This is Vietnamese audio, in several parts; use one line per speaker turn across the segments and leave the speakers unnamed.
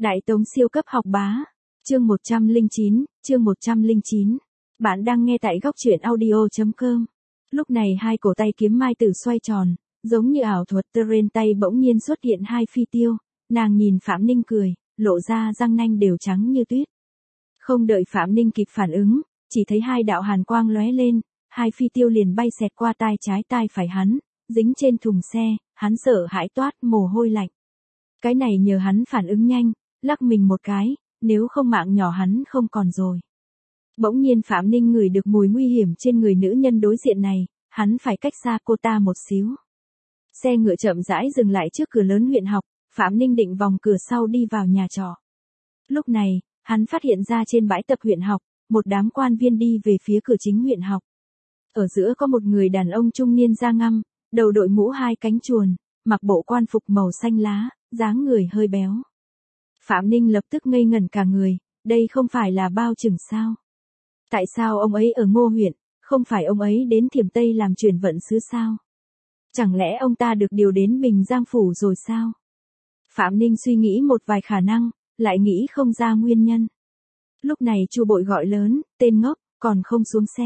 Đại Tống siêu cấp học bá. Chương 109, chương 109. Bạn đang nghe tại góc truyện audio.com. Lúc này hai cổ tay kiếm mai tử xoay tròn, giống như ảo thuật trên tay bỗng nhiên xuất hiện hai phi tiêu, nàng nhìn Phạm Ninh cười, lộ ra răng nanh đều trắng như tuyết. Không đợi Phạm Ninh kịp phản ứng, chỉ thấy hai đạo hàn quang lóe lên, hai phi tiêu liền bay xẹt qua tai trái tai phải hắn, dính trên thùng xe, hắn sợ hãi toát mồ hôi lạnh. Cái này nhờ hắn phản ứng nhanh, lắc mình một cái, nếu không mạng nhỏ hắn không còn rồi. Bỗng nhiên Phạm Ninh ngửi được mùi nguy hiểm trên người nữ nhân đối diện này, hắn phải cách xa cô ta một xíu. Xe ngựa chậm rãi dừng lại trước cửa lớn huyện học, Phạm Ninh định vòng cửa sau đi vào nhà trọ. Lúc này, hắn phát hiện ra trên bãi tập huyện học, một đám quan viên đi về phía cửa chính huyện học. Ở giữa có một người đàn ông trung niên da ngăm, đầu đội mũ hai cánh chuồn, mặc bộ quan phục màu xanh lá, dáng người hơi béo. Phạm Ninh lập tức ngây ngẩn cả người, đây không phải là Bao Trừng sao? Tại sao ông ấy ở Ngô huyện, không phải ông ấy đến Thiểm Tây làm chuyển vận sứ sao? Chẳng lẽ ông ta được điều đến Bình Giang Phủ rồi sao? Phạm Ninh suy nghĩ một vài khả năng, lại nghĩ không ra nguyên nhân. Lúc này Chu Bội gọi lớn, tên ngốc, còn không xuống xe.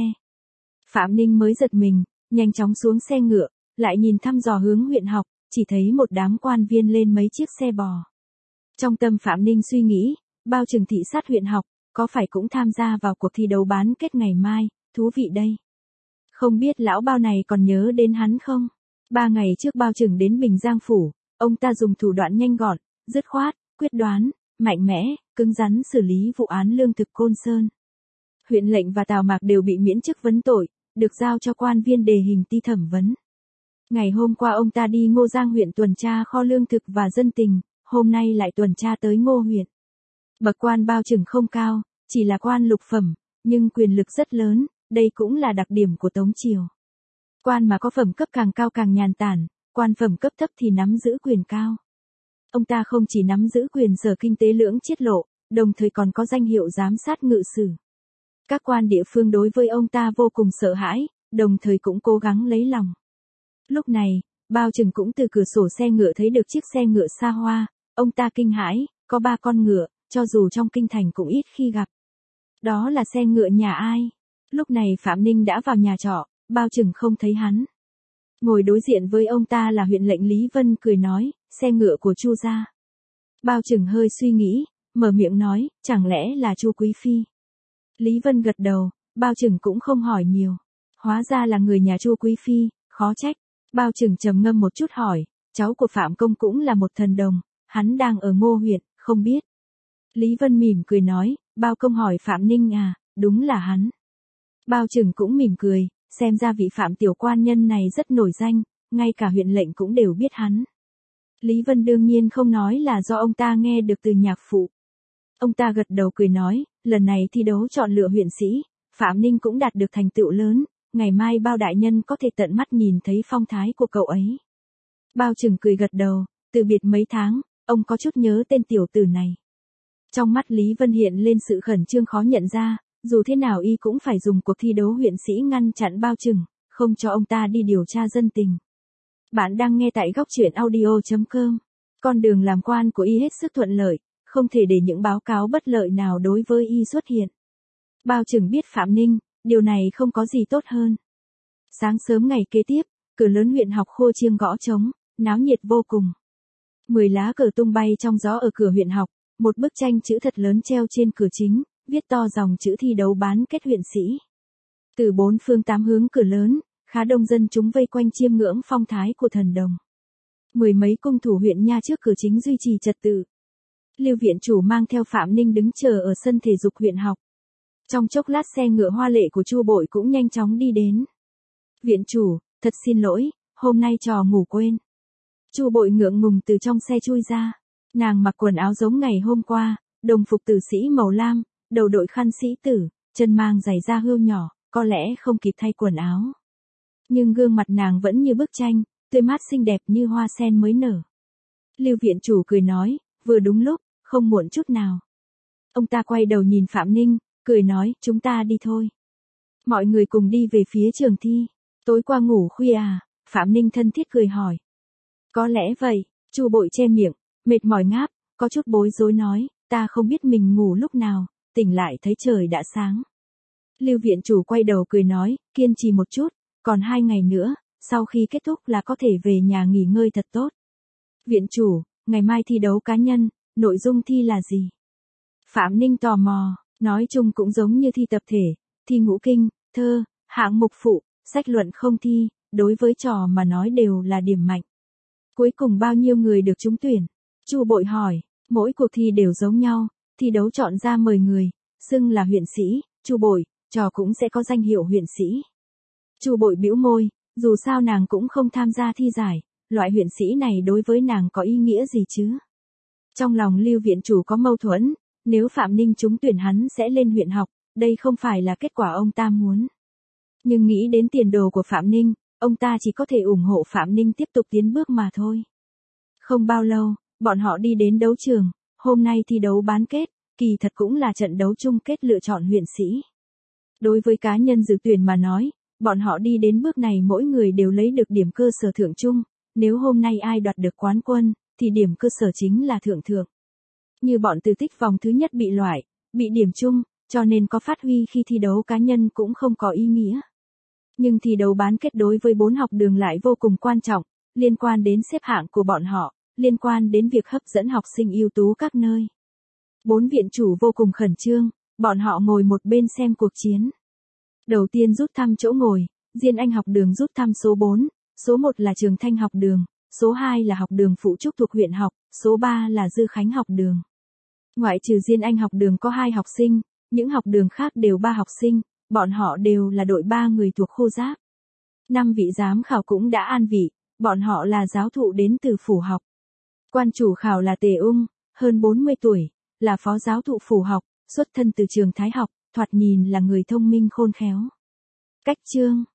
Phạm Ninh mới giật mình, nhanh chóng xuống xe ngựa, lại nhìn thăm dò hướng huyện học, chỉ thấy một đám quan viên lên mấy chiếc xe bò. Trong tâm Phạm Ninh suy nghĩ, Bao Trừng thị sát huyện học, có phải cũng tham gia vào cuộc thi đấu bán kết ngày mai, thú vị đây. Không biết lão Bao này còn nhớ đến hắn không? 3 ngày trước Bao Trừng đến Bình Giang Phủ, ông ta dùng thủ đoạn nhanh gọn, dứt khoát, quyết đoán, mạnh mẽ, cứng rắn xử lý vụ án lương thực Côn Sơn. Huyện lệnh và Tào Mạc đều bị miễn chức vấn tội, được giao cho quan viên đề hình ti thẩm vấn. Ngày hôm qua ông ta đi Ngô Giang huyện tuần tra kho lương thực và dân tình, hôm nay lại tuần tra tới Ngô huyện. Bậc quan Bao Trừng không cao, chỉ là quan lục phẩm, nhưng quyền lực rất lớn, đây cũng là đặc điểm của Tống Triều. Quan mà có phẩm cấp càng cao càng nhàn tản, quan phẩm cấp thấp thì nắm giữ quyền cao. Ông ta không chỉ nắm giữ quyền sở kinh tế lưỡng chiết lộ, đồng thời còn có danh hiệu giám sát ngự sử. Các quan địa phương đối với ông ta vô cùng sợ hãi, đồng thời cũng cố gắng lấy lòng. Lúc này, Bao Trừng cũng từ cửa sổ xe ngựa thấy được chiếc xe ngựa xa hoa, ông ta kinh hãi, có 3 con ngựa, cho dù trong kinh thành cũng ít khi gặp. Đó là xe ngựa nhà ai? Lúc này Phạm Ninh đã vào nhà trọ, Bao Trừng không thấy hắn. Ngồi đối diện với ông ta là huyện lệnh Lý Vân cười nói, xe ngựa của Chu gia. Bao Trừng hơi suy nghĩ, mở miệng nói, chẳng lẽ là Chu Quý Phi? Lý Vân gật đầu, Bao Trừng cũng không hỏi nhiều. Hóa ra là người nhà Chu Quý Phi, khó trách. Bao Trừng trầm ngâm một chút hỏi, cháu của Phạm Công cũng là một thần đồng, hắn đang ở Ngô huyện, không biết. Lý Vân mỉm cười nói, Bao Công hỏi Phạm Ninh à, đúng là hắn. Bao Trừng cũng mỉm cười, xem ra vị Phạm tiểu quan nhân này rất nổi danh, ngay cả huyện lệnh cũng đều biết hắn. Lý Vân đương nhiên không nói là do ông ta nghe được từ nhạc phụ. Ông ta gật đầu cười nói, lần này thi đấu chọn lựa huyện sĩ, Phạm Ninh cũng đạt được thành tựu lớn, ngày mai Bao đại nhân có thể tận mắt nhìn thấy phong thái của cậu ấy. Bao Trừng cười gật đầu, từ biệt mấy tháng, ông có chút nhớ tên tiểu tử này. Trong mắt Lý Vân hiện lên sự khẩn trương khó nhận ra, dù thế nào y cũng phải dùng cuộc thi đấu huyện sĩ ngăn chặn Bao Trừng, không cho ông ta đi điều tra dân tình. Bạn đang nghe tại góc truyện audio.com. Con đường làm quan của y hết sức thuận lợi, không thể để những báo cáo bất lợi nào đối với y xuất hiện. Bao Trừng biết Phạm Ninh, điều này không có gì tốt hơn. Sáng sớm ngày kế tiếp, cửa lớn huyện học khô chiêng gõ trống, náo nhiệt vô cùng. 10 lá cờ tung bay trong gió ở cửa huyện học, một bức tranh chữ thật lớn treo trên cửa chính, viết to dòng chữ thi đấu bán kết huyện sĩ. Từ 4 phương 8 hướng cửa lớn, khá đông dân chúng vây quanh chiêm ngưỡng phong thái của thần đồng. 10 mấy cung thủ huyện nha trước cửa chính duy trì trật tự. Lưu viện chủ mang theo Phạm Ninh đứng chờ ở sân thể dục huyện học. Trong chốc lát xe ngựa hoa lệ của Chu Bội cũng nhanh chóng đi đến. Viện chủ, thật xin lỗi, hôm nay trò ngủ quên. Chu Bội ngượng ngùng từ trong xe chui ra. Nàng mặc quần áo giống ngày hôm qua, đồng phục tử sĩ màu lam, đầu đội khăn sĩ tử, chân mang giày da hươu nhỏ, có lẽ không kịp thay quần áo. Nhưng gương mặt nàng vẫn như bức tranh, tươi mát xinh đẹp như hoa sen mới nở. Lưu viện chủ cười nói, vừa đúng lúc, không muộn chút nào. Ông ta quay đầu nhìn Phạm Ninh, cười nói, chúng ta đi thôi. Mọi người cùng đi về phía trường thi. Tối qua ngủ khuya à? Phạm Ninh thân thiết cười hỏi. Có lẽ vậy, Chu Bội che miệng, mệt mỏi ngáp, có chút bối rối nói, ta không biết mình ngủ lúc nào, tỉnh lại thấy trời đã sáng. Lưu viện chủ quay đầu cười nói, kiên trì một chút, còn 2 ngày nữa, sau khi kết thúc là có thể về nhà nghỉ ngơi thật tốt. Viện chủ, ngày mai thi đấu cá nhân, nội dung thi là gì? Phạm Ninh tò mò, nói chung cũng giống như thi tập thể, thi ngũ kinh, thơ, hạng mục phụ, sách luận không thi, đối với trò mà nói đều là điểm mạnh. Cuối cùng bao nhiêu người được trúng tuyển? Chu Bội hỏi, mỗi cuộc thi đều giống nhau, thi đấu chọn ra 10 người, xưng là huyện sĩ, Chu Bội, trò cũng sẽ có danh hiệu huyện sĩ. Chu Bội bĩu môi, dù sao nàng cũng không tham gia thi giải, loại huyện sĩ này đối với nàng có ý nghĩa gì chứ? Trong lòng Lưu viện chủ có mâu thuẫn, nếu Phạm Ninh trúng tuyển hắn sẽ lên huyện học, đây không phải là kết quả ông ta muốn. Nhưng nghĩ đến tiền đồ của Phạm Ninh, ông ta chỉ có thể ủng hộ Phạm Ninh tiếp tục tiến bước mà thôi. Không bao lâu, bọn họ đi đến đấu trường, hôm nay thi đấu bán kết, kỳ thật cũng là trận đấu chung kết lựa chọn huyện sĩ. Đối với cá nhân dự tuyển mà nói, bọn họ đi đến bước này mỗi người đều lấy được điểm cơ sở thượng chung, nếu hôm nay ai đoạt được quán quân, thì điểm cơ sở chính là thượng thượng. Như bọn Từ Tích vòng thứ nhất bị loại, bị điểm chung, cho nên có phát huy khi thi đấu cá nhân cũng không có ý nghĩa. Nhưng thi đấu bán kết đối với 4 học đường lại vô cùng quan trọng, liên quan đến xếp hạng của bọn họ, liên quan đến việc hấp dẫn học sinh ưu tú các nơi. 4 viện chủ vô cùng khẩn trương, bọn họ ngồi một bên xem cuộc chiến. Đầu tiên rút thăm chỗ ngồi, Diên Anh học đường rút thăm số 4, số 1 là Trường Thanh học đường, số 2 là học đường Phụ Trúc thuộc huyện học, số 3 là Dư Khánh học đường. Ngoại trừ Diên Anh học đường có 2 học sinh, những học đường khác đều 3 học sinh, bọn họ đều là đội 3 người thuộc khu giáp. 5 vị giám khảo cũng đã an vị, bọn họ là giáo thụ đến từ phủ học. Quan chủ khảo là Tề Ung, hơn 40 tuổi, là phó giáo thụ phủ học, xuất thân từ trường Thái học, thoạt nhìn là người thông minh khôn khéo. Cách chương